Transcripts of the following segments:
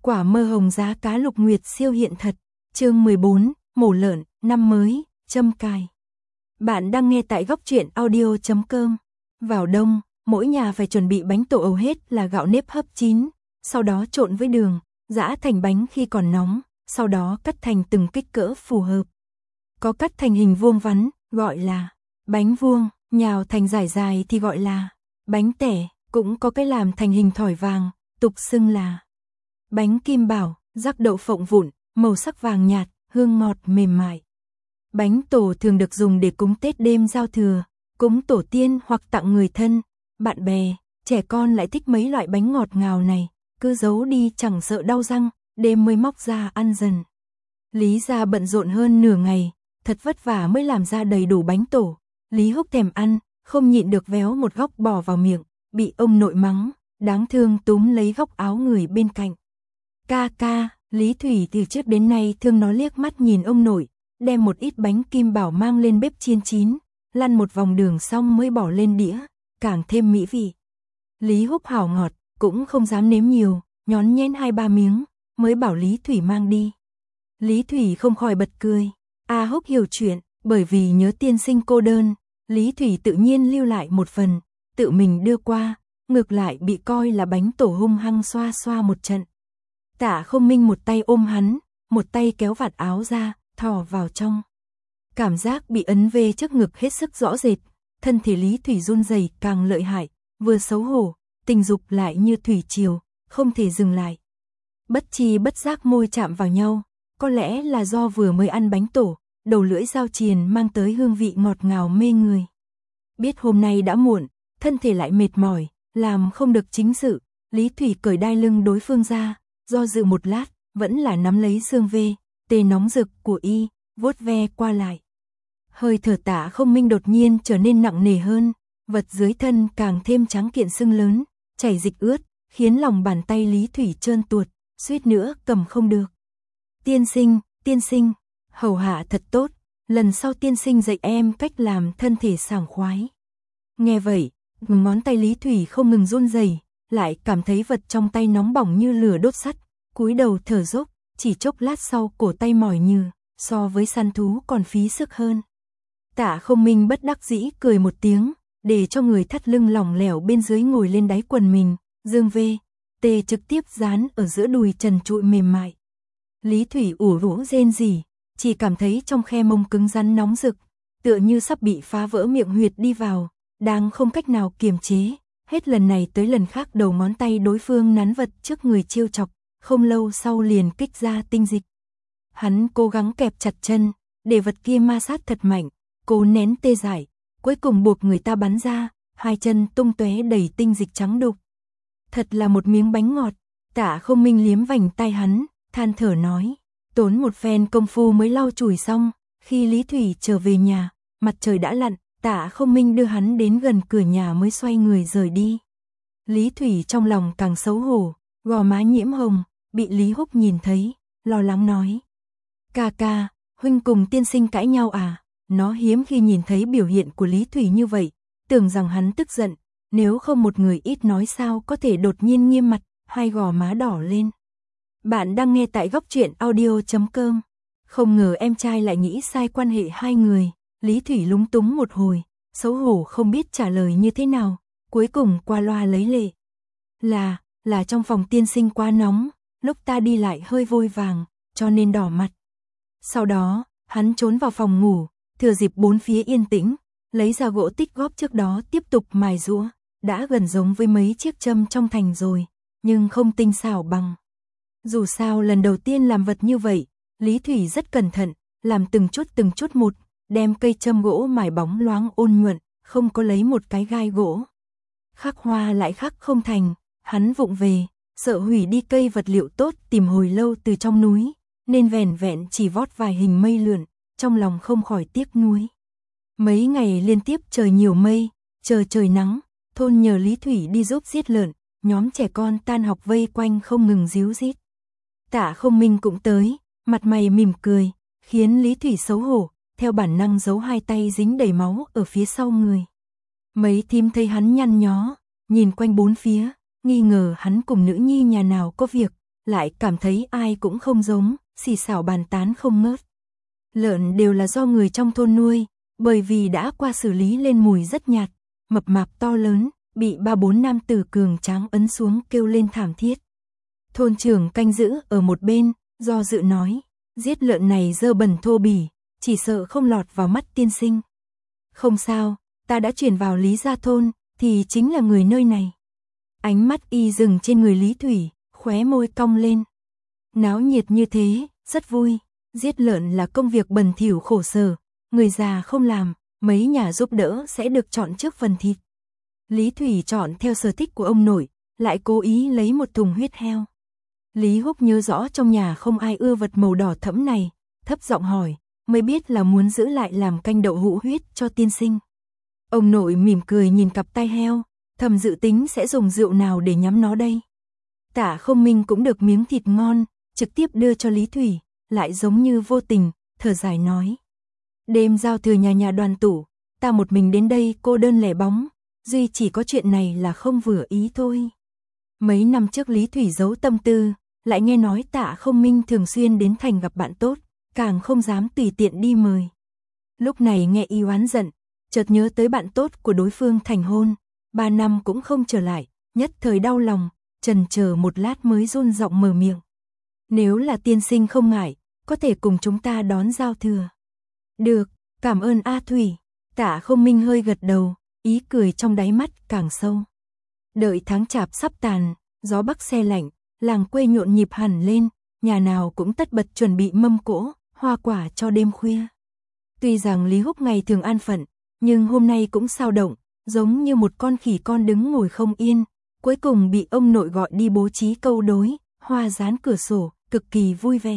Quả mơ hồng giá cá lục nguyệt siêu hiện thật. Chương 14, mổ lợn, năm mới, châm cài. Bạn đang nghe tại góc truyện audio.com. Vào đông, mỗi nhà phải chuẩn bị bánh tổ ầu hết là gạo nếp hấp chín, sau đó trộn với đường, giã thành bánh khi còn nóng, sau đó cắt thành từng kích cỡ phù hợp. Có cắt thành hình vuông vắn, gọi là bánh vuông, nhào thành dải dài thì gọi là bánh tẻ, cũng có cái làm thành hình thỏi vàng, tục xưng là bánh kim bảo, rắc đậu phộng vụn, màu sắc vàng nhạt, hương ngọt mềm mại. Bánh tổ thường được dùng để cúng Tết đêm giao thừa, cúng tổ tiên hoặc tặng người thân, bạn bè, trẻ con lại thích mấy loại bánh ngọt ngào này, cứ giấu đi chẳng sợ đau răng, đêm mới móc ra ăn dần. Lý gia bận rộn hơn nửa ngày, thật vất vả mới làm ra đầy đủ bánh tổ. Lý Húc thèm ăn, không nhịn được véo một góc bỏ vào miệng, bị ông nội mắng, đáng thương túm lấy góc áo người bên cạnh. Ca, Lý Thủy từ trước đến nay thương nó liếc mắt nhìn ông nội, đem một ít bánh kim bảo mang lên bếp chiên chín, lăn một vòng đường xong mới bỏ lên đĩa, càng thêm mỹ vị. Lý Húc hảo ngọt, cũng không dám nếm nhiều, nhón nhén 2-3 miếng, mới bảo Lý Thủy mang đi. Lý Thủy không khỏi bật cười. A Húc hiểu chuyện, bởi vì nhớ tiên sinh cô đơn, Lý Thủy tự nhiên lưu lại một phần, tự mình đưa qua, ngược lại bị coi là bánh tổ hung hăng xoa xoa một trận. Tạ Không Minh một tay ôm hắn, một tay kéo vạt áo ra, thò vào trong. Cảm giác bị ấn về trước ngực hết sức rõ rệt, thân thể Lý Thủy run rẩy càng lợi hại, vừa xấu hổ, tình dục lại như thủy triều, không thể dừng lại. Bất chi bất giác môi chạm vào nhau, có lẽ là do vừa mới ăn bánh tổ, đầu lưỡi dao chiền mang tới hương vị ngọt ngào mê người. Biết hôm nay đã muộn, thân thể lại mệt mỏi, làm không được chính sự, Lý Thủy cởi đai lưng đối phương ra, do dự một lát, vẫn là nắm lấy xương vê, tê nóng rực của y, vuốt ve qua lại. Hơi thở Tạ Không Minh đột nhiên trở nên nặng nề hơn, vật dưới thân càng thêm trắng kiện sưng lớn, chảy dịch ướt, khiến lòng bàn tay Lý Thủy trơn tuột, suýt nữa cầm không được. Tiên sinh, hầu hạ thật tốt, lần sau tiên sinh dạy em cách làm thân thể sảng khoái. Nghe vậy, ngón tay Lý Thủy không ngừng run rẩy, lại cảm thấy vật trong tay nóng bỏng như lửa đốt sắt, cúi đầu thở dốc, chỉ chốc lát sau cổ tay mỏi nhừ, so với săn thú còn phí sức hơn. Tạ Không Minh bất đắc dĩ cười một tiếng, để cho người thắt lưng lỏng lẻo bên dưới ngồi lên đáy quần mình, dương vê, tê trực tiếp dán ở giữa đùi trần trụi mềm mại. Lý Thủy ủ rũ rên rỉ, chỉ cảm thấy trong khe mông cứng rắn nóng rực, tựa như sắp bị phá vỡ miệng huyệt đi vào, đang không cách nào kiềm chế, hết lần này tới lần khác đầu ngón tay đối phương nắn vật trước người trêu chọc, không lâu sau liền kích ra tinh dịch. Hắn cố gắng kẹp chặt chân, để vật kia ma sát thật mạnh, cố nén tê dại, cuối cùng buộc người ta bắn ra, hai chân tung tóe đầy tinh dịch trắng đục. Thật là một miếng bánh ngọt. Tạ Không Minh liếm vành tay hắn, than thở nói, tốn một phen công phu mới lau chùi xong, khi Lý Thủy trở về nhà, mặt trời đã lặn, Tạ Không Minh đưa hắn đến gần cửa nhà mới xoay người rời đi. Lý Thủy trong lòng càng xấu hổ, gò má nhiễm hồng, bị Lý Húc nhìn thấy, lo lắng nói, ca, huynh cùng tiên sinh cãi nhau à? Nó hiếm khi nhìn thấy biểu hiện của Lý Thủy như vậy, tưởng rằng hắn tức giận, nếu không một người ít nói sao có thể đột nhiên nghiêm mặt, hai gò má đỏ lên. Bạn đang nghe tại góc truyện audio.com. Không ngờ em trai lại nghĩ sai quan hệ hai người, Lý Thủy lúng túng một hồi, xấu hổ không biết trả lời như thế nào, cuối cùng qua loa lấy lệ. Là trong phòng tiên sinh quá nóng, lúc ta đi lại hơi vội vàng, cho nên đỏ mặt. Sau đó, hắn trốn vào phòng ngủ, thừa dịp bốn phía yên tĩnh, lấy ra gỗ tích góp trước đó tiếp tục mài giũa, đã gần giống với mấy chiếc châm trong thành rồi, nhưng không tinh xảo bằng. Dù sao lần đầu tiên làm vật như vậy, Lý Thủy rất cẩn thận, làm từng chút một, đem cây châm gỗ mài bóng loáng ôn nhuận, không có lấy một cái gai gỗ. Khắc hoa lại khắc không thành, hắn vụng về, sợ hủy đi cây vật liệu tốt tìm hồi lâu từ trong núi, nên vẻn vẹn chỉ vót vài hình mây lượn, trong lòng không khỏi tiếc nuối. Mấy ngày liên tiếp trời nhiều mây, trời nắng, thôn nhờ Lý Thủy đi giúp giết lợn, nhóm trẻ con tan học vây quanh không ngừng díu dít. Tạ Không Minh cũng tới, mặt mày mỉm cười, khiến Lý Thủy xấu hổ, theo bản năng giấu hai tay dính đầy máu ở phía sau người. Mấy thím thấy hắn nhăn nhó, nhìn quanh bốn phía, nghi ngờ hắn cùng nữ nhi nhà nào có việc, lại cảm thấy ai cũng không giống, xì xào bàn tán không ngớt. Lợn đều là do người trong thôn nuôi, bởi vì đã qua xử lý lên mùi rất nhạt, mập mạp to lớn, bị 3-4 nam tử cường tráng ấn xuống kêu lên thảm thiết. Thôn trưởng canh giữ ở một bên, do dự nói, giết lợn này dơ bẩn thô bỉ, chỉ sợ không lọt vào mắt tiên sinh. Không sao, ta đã chuyển vào Lý gia thôn, thì chính là người nơi này. Ánh mắt y dừng trên người Lý Thủy, khóe môi cong lên. Náo nhiệt như thế, rất vui, giết lợn là công việc bẩn thỉu khổ sở, người già không làm, mấy nhà giúp đỡ sẽ được chọn trước phần thịt. Lý Thủy chọn theo sở thích của ông nội, lại cố ý lấy một thùng huyết heo. Lý Húc nhớ rõ trong nhà không ai ưa vật màu đỏ thẫm này, thấp giọng hỏi, mới biết là muốn giữ lại làm canh đậu hũ huyết cho tiên sinh. Ông nội mỉm cười nhìn cặp tai heo, thầm dự tính sẽ dùng rượu nào để nhắm nó đây. Tạ Không Minh cũng được miếng thịt ngon, trực tiếp đưa cho Lý Thủy, lại giống như vô tình, thở dài nói. Đêm giao thừa nhà nhà đoàn tụ, ta một mình đến đây cô đơn lẻ bóng, duy chỉ có chuyện này là không vừa ý thôi. Mấy năm trước Lý Thủy giấu tâm tư, lại nghe nói Tạ Không Minh thường xuyên đến thành gặp bạn tốt, càng không dám tùy tiện đi mời. Lúc này nghe y oán giận, chợt nhớ tới bạn tốt của đối phương thành hôn, 3 năm cũng không trở lại, nhất thời đau lòng, chần chờ một lát mới run giọng mở miệng. Nếu là tiên sinh không ngại, có thể cùng chúng ta đón giao thừa. Được, cảm ơn A Thủy. Tạ Không Minh hơi gật đầu, ý cười trong đáy mắt càng sâu. Đợi tháng chạp sắp tàn, gió bắc se lạnh, làng quê nhộn nhịp hẳn lên, nhà nào cũng tất bật chuẩn bị mâm cỗ, hoa quả cho đêm khuya. Tuy rằng Lý Húc ngày thường an phận, nhưng hôm nay cũng sao động, giống như một con khỉ con đứng ngồi không yên, cuối cùng bị ông nội gọi đi bố trí câu đối, hoa dán cửa sổ, cực kỳ vui vẻ.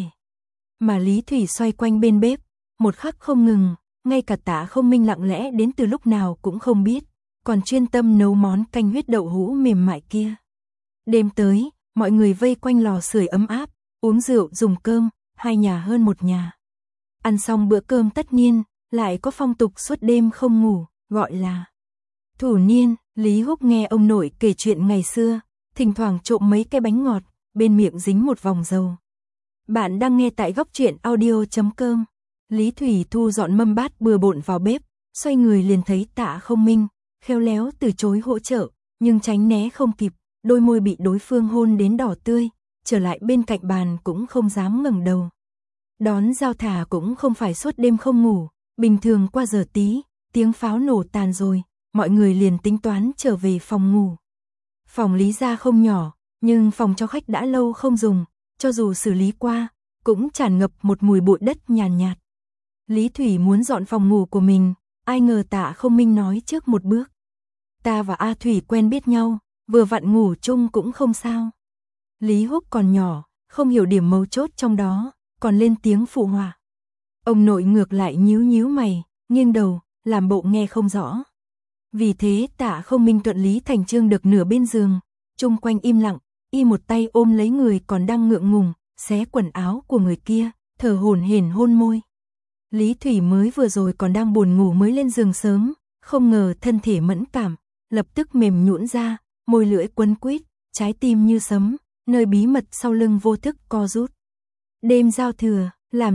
Mà Lý Thủy xoay quanh bên bếp, một khắc không ngừng, ngay cả Tạ Không Minh lặng lẽ đến từ lúc nào cũng không biết, còn chuyên tâm nấu món canh huyết đậu hũ mềm mại kia. Đêm tới, mọi người vây quanh lò sưởi ấm áp, uống rượu dùng cơm, hai nhà hơn một nhà. Ăn xong bữa cơm tất niên, lại có phong tục suốt đêm không ngủ, gọi là thủ niên. Lý Húc nghe ông nội kể chuyện ngày xưa, thỉnh thoảng trộm mấy cái bánh ngọt, bên miệng dính một vòng dầu. Bạn đang nghe tại góc truyện audio.com. Lý Thủy thu dọn mâm bát bừa bộn vào bếp, xoay người liền thấy Tạ Không Minh, khéo léo từ chối hỗ trợ, nhưng tránh né không kịp, đôi môi bị đối phương hôn đến đỏ tươi, trở lại bên cạnh bàn cũng không dám ngẩng đầu. Đón giao thả cũng không phải suốt đêm không ngủ, bình thường qua giờ tí, tiếng pháo nổ tàn rồi, mọi người liền tính toán trở về phòng ngủ. Phòng Lý gia không nhỏ, nhưng phòng cho khách đã lâu không dùng, cho dù xử lý qua, cũng tràn ngập một mùi bụi đất nhàn nhạt. Lý Thủy muốn dọn phòng ngủ của mình, ai ngờ Tạ Không Minh nói trước một bước. Ta và A Thủy quen biết nhau, vừa vặn ngủ chung cũng không sao. Lý Húc còn nhỏ, không hiểu điểm mấu chốt trong đó, còn lên tiếng phụ họa. Ông nội ngược lại nhíu nhíu mày, nghiêng đầu, làm bộ nghe không rõ. Vì thế Tạ Không Minh thuận lý thành chương được nửa bên giường, chung quanh im lặng, y một tay ôm lấy người còn đang ngượng ngùng, xé quần áo của người kia, thở hổn hển hôn môi. Lý Thủy mới vừa rồi còn đang buồn ngủ mới lên giường sớm, không ngờ thân thể mẫn cảm, lập tức mềm nhũn ra, môi lưỡi quấn quýt, trái tim như sấm, nơi bí mật sau lưng vô thức co rút. Đêm giao thừa,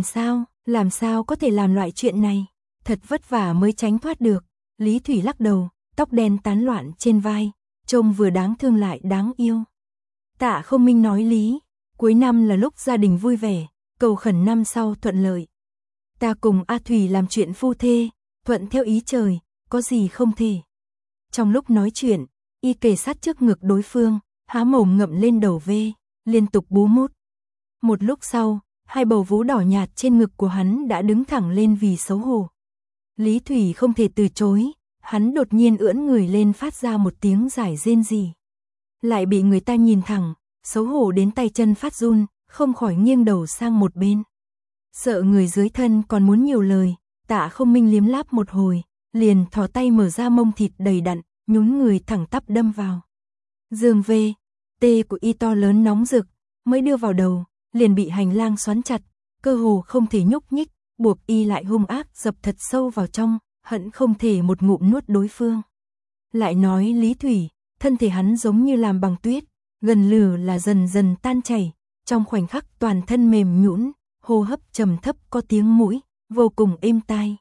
làm sao có thể làm loại chuyện này, thật vất vả mới tránh thoát được. Lý Thủy lắc đầu, tóc đen tán loạn trên vai, trông vừa đáng thương lại đáng yêu. Tạ Không Minh nói lý, cuối năm là lúc gia đình vui vẻ, cầu khẩn năm sau thuận lợi. Ta cùng A Thủy làm chuyện phu thê, thuận theo ý trời, có gì không thể. Trong lúc nói chuyện, y kề sát trước ngực đối phương, há mồm ngậm lên đầu ve, liên tục bú mút. Một lúc sau, hai bầu vú đỏ nhạt trên ngực của hắn đã đứng thẳng lên vì xấu hổ. Lý Thủy không thể từ chối, hắn đột nhiên ưỡn người lên phát ra một tiếng giải rên rỉ. Lại bị người ta nhìn thẳng, xấu hổ đến tay chân phát run, không khỏi nghiêng đầu sang một bên. Sợ người dưới thân còn muốn nhiều lời, Tạ Không Minh liếm láp một hồi, liền thò tay mở ra mông thịt đầy đặn, nhún người thẳng tắp đâm vào. Giường về, tê của y to lớn nóng rực, mới đưa vào đầu, liền bị hành lang xoắn chặt, cơ hồ không thể nhúc nhích, buộc y lại hung ác dập thật sâu vào trong, hận không thể một ngụm nuốt đối phương. Lại nói Lý Thủy, thân thể hắn giống như làm bằng tuyết, gần lửa là dần dần tan chảy, trong khoảnh khắc toàn thân mềm nhũn, hô hấp trầm thấp có tiếng mũi, vô cùng êm tai.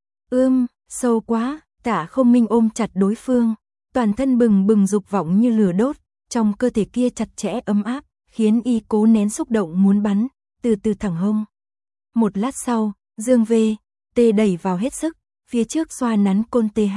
Sâu quá, Tạ Không Minh ôm chặt đối phương, toàn thân bừng bừng dục vọng như lửa đốt, trong cơ thể kia chặt chẽ ấm áp, khiến y cố nén xúc động muốn bắn, từ từ thẳng hông. Một lát sau, Dương V.T đẩy vào hết sức, phía trước xoa nắn côn TH.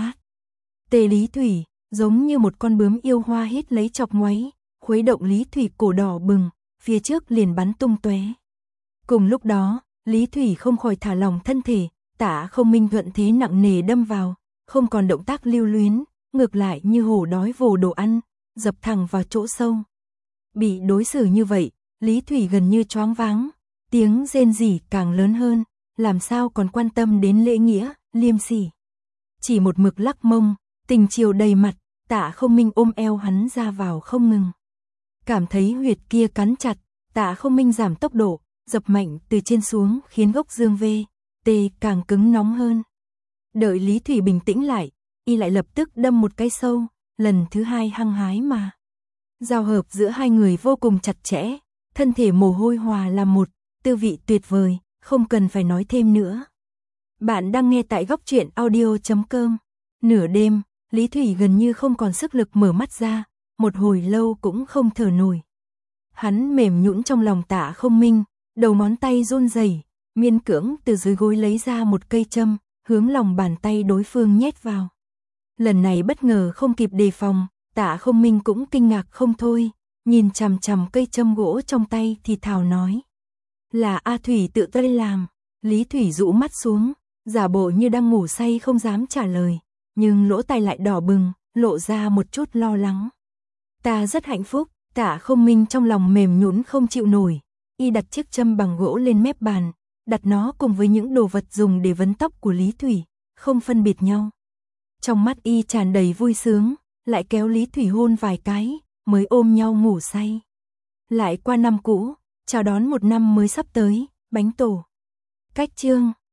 Lý Thủy, giống như một con bướm yêu hoa hít lấy chọc ngoáy, khuấy động Lý Thủy cổ đỏ bừng, phía trước liền bắn tung tóe. Cùng lúc đó, Lý Thủy không khỏi thả lỏng thân thể, Tạ Không Minh thuận thế nặng nề đâm vào, không còn động tác lưu luyến, ngược lại như hổ đói vồ đồ ăn, dập thẳng vào chỗ sâu. Bị đối xử như vậy, Lý Thủy gần như choáng váng, tiếng rên rỉ càng lớn hơn, làm sao còn quan tâm đến lễ nghĩa, liêm sỉ. Chỉ một mực lắc mông, tình chiều đầy mặt, Tạ Không Minh ôm eo hắn ra vào không ngừng. Cảm thấy huyệt kia cắn chặt, Tạ Không Minh giảm tốc độ, dập mạnh từ trên xuống khiến gốc Dương V.T càng cứng nóng hơn. Đợi Lý Thủy bình tĩnh lại, y lại lập tức đâm một cái sâu, lần thứ hai hăng hái mà. Giao hợp giữa hai người vô cùng chặt chẽ, thân thể mồ hôi hòa làm một, tư vị tuyệt vời, không cần phải nói thêm nữa. Bạn đang nghe tại góc truyện audio.com. Nửa đêm, Lý Thủy gần như không còn sức lực mở mắt ra, một hồi lâu cũng không thở nổi. Hắn mềm nhũn trong lòng Tạ Không Minh, đầu ngón tay run rẩy, miễn cưỡng từ dưới gối lấy ra một cây châm, hướng lòng bàn tay đối phương nhét vào. Lần này bất ngờ không kịp đề phòng, Tạ Không Minh cũng kinh ngạc không thôi, nhìn chằm chằm cây châm gỗ trong tay thì thào nói. Là A Thủy tự tay làm. Lý Thủy rũ mắt xuống, giả bộ như đang ngủ say không dám trả lời, nhưng lỗ tai lại đỏ bừng, lộ ra một chút lo lắng. Ta rất hạnh phúc. Tạ Không Minh trong lòng mềm nhũn không chịu nổi, y đặt chiếc châm bằng gỗ lên mép bàn, đặt nó cùng với những đồ vật dùng để vấn tóc của Lý Thủy, không phân biệt nhau. Trong mắt y tràn đầy vui sướng, lại kéo Lý Thủy hôn vài cái, mới ôm nhau ngủ say. Lại qua năm cũ, chào đón một năm mới sắp tới, bánh tổ. Cách chương